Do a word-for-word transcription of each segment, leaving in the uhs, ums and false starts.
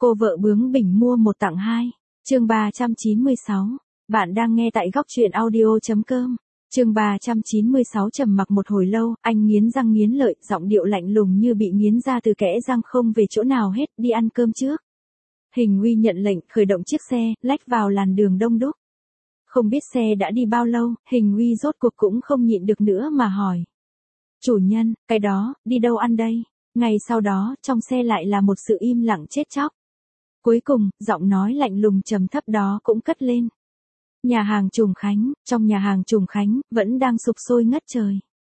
Cô vợ bướng bỉnh mua một tặng hai. Chương ba trăm chín mươi sáu. Bạn đang nghe tại góc truyện audio chấm com. Chương ba trăm chín mươi sáu. Trầm mặc một hồi lâu, anh nghiến răng nghiến lợi, giọng điệu lạnh lùng như bị nghiến ra từ kẽ răng, không về chỗ nào hết, đi ăn cơm trước. Hình Uy nhận lệnh, khởi động chiếc xe, lách vào làn đường đông đúc. Không biết xe đã đi bao lâu, Hình Uy rốt cuộc cũng không nhịn được nữa mà hỏi. Chủ nhân, cái đó, đi đâu ăn đây? Ngay sau đó, trong xe lại là một sự im lặng chết chóc. Cuối cùng, giọng nói lạnh lùng trầm thấp đó cũng cất lên. Nhà hàng Trùng Khánh. Trong nhà hàng Trùng Khánh, vẫn đang sục sôi ngất trời.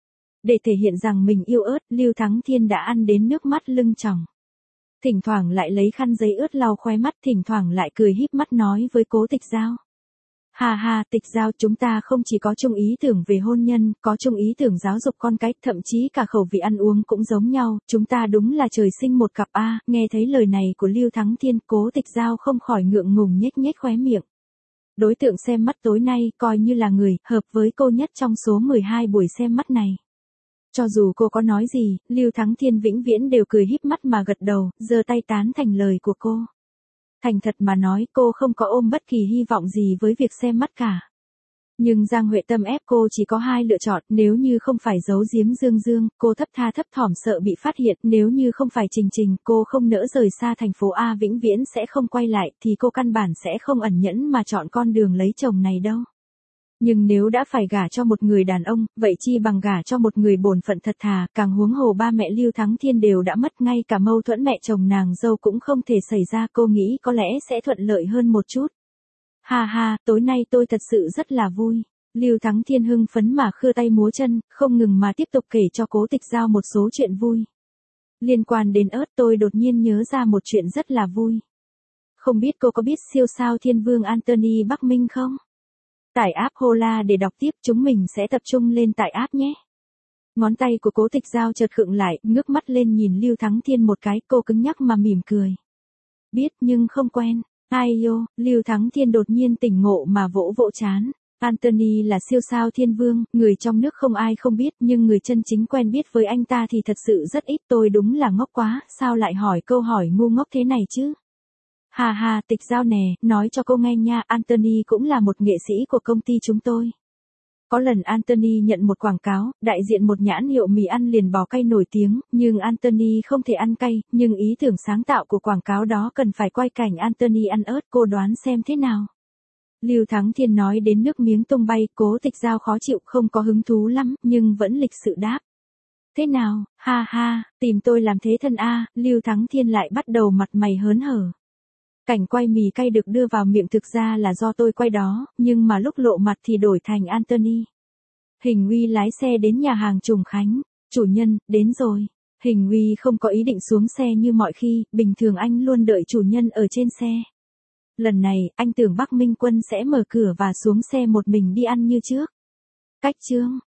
Để thể hiện rằng mình yêu ớt, Lưu Thắng Thiên đã ăn đến nước mắt lưng tròng. Thỉnh thoảng lại lấy khăn giấy ướt lau khóe mắt, thỉnh thoảng lại cười híp mắt nói với Cố Tịch Giao. Hà hà, Tịch Giao, chúng ta không chỉ có chung ý tưởng về hôn nhân, có chung ý tưởng giáo dục con cái, thậm chí cả khẩu vị ăn uống cũng giống nhau, chúng ta đúng là trời sinh một cặp a. Nghe thấy lời này của Lưu Thắng Thiên, Cố Tịch Giao không khỏi ngượng ngùng nhếch nhếch khóe miệng. Đối tượng xem mắt tối nay coi như là người hợp với cô nhất trong số mười hai buổi xem mắt này. Cho dù cô có nói gì, Lưu Thắng Thiên vĩnh viễn đều cười híp mắt mà gật đầu, giơ tay tán thành lời của cô. Thành thật mà nói, cô không có ôm bất kỳ hy vọng gì với việc xem mắt cả. Nhưng Giang Huệ Tâm ép cô chỉ có hai lựa chọn, nếu như không phải giấu giếm Dương Dương, cô thấp tha thấp thỏm sợ bị phát hiện, nếu như không phải Trình Trình, cô không nỡ rời xa thành phố A vĩnh viễn sẽ không quay lại, thì cô căn bản sẽ không ẩn nhẫn mà chọn con đường lấy chồng này đâu. Nhưng nếu đã phải gả cho một người đàn ông, vậy chi bằng gả cho một người bổn phận thật thà, càng huống hồ ba mẹ Lưu Thắng Thiên đều đã mất, ngay cả mâu thuẫn mẹ chồng nàng dâu cũng không thể xảy ra, cô nghĩ có lẽ sẽ thuận lợi hơn một chút. Ha ha, tối nay tôi thật sự rất là vui. Lưu Thắng Thiên hưng phấn mà khưa tay múa chân, không ngừng mà tiếp tục kể cho Cố Tịch Giao một số chuyện vui. Liên quan đến ớt, tôi đột nhiên nhớ ra một chuyện rất là vui. Không biết cô có biết siêu sao thiên vương Anthony Bắc Minh không? Tải app Hola để đọc tiếp, chúng mình sẽ tập trung lên tải app nhé. Ngón tay của Cố Tịch Giao chợt khựng lại, ngước mắt lên nhìn Lưu Thắng Thiên một cái, cô cứng nhắc mà mỉm cười. Biết nhưng không quen. Ai yo, Lưu Thắng Thiên đột nhiên tỉnh ngộ mà vỗ vỗ trán. Anthony là siêu sao thiên vương, người trong nước không ai không biết, nhưng người chân chính quen biết với anh ta thì thật sự rất ít, tôi đúng là ngốc quá, sao lại hỏi câu hỏi ngu ngốc thế này chứ? Hà hà, Tịch Giao nè, nói cho cô nghe nha, Anthony cũng là một nghệ sĩ của công ty chúng tôi. Có lần Anthony nhận một quảng cáo, đại diện một nhãn hiệu mì ăn liền bò cay nổi tiếng, nhưng Anthony không thể ăn cay, nhưng ý tưởng sáng tạo của quảng cáo đó cần phải quay cảnh Anthony ăn ớt, cô đoán xem thế nào. Lưu Thắng Thiên nói đến nước miếng tung bay, Cố Tịch Giao khó chịu, không có hứng thú lắm, nhưng vẫn lịch sự đáp. Thế nào, ha ha, tìm tôi làm thế thân a. Lưu Thắng Thiên lại bắt đầu mặt mày hớn hở. Cảnh quay mì cay được đưa vào miệng thực ra là do tôi quay đó, nhưng mà lúc lộ mặt thì đổi thành Anthony. Hình Uy lái xe đến nhà hàng Trùng Khánh. Chủ nhân, đến rồi. Hình Uy không có ý định xuống xe như mọi khi, bình thường anh luôn đợi chủ nhân ở trên xe. Lần này, anh tưởng Bắc Minh Quân sẽ mở cửa và xuống xe một mình đi ăn như trước. Cách chương.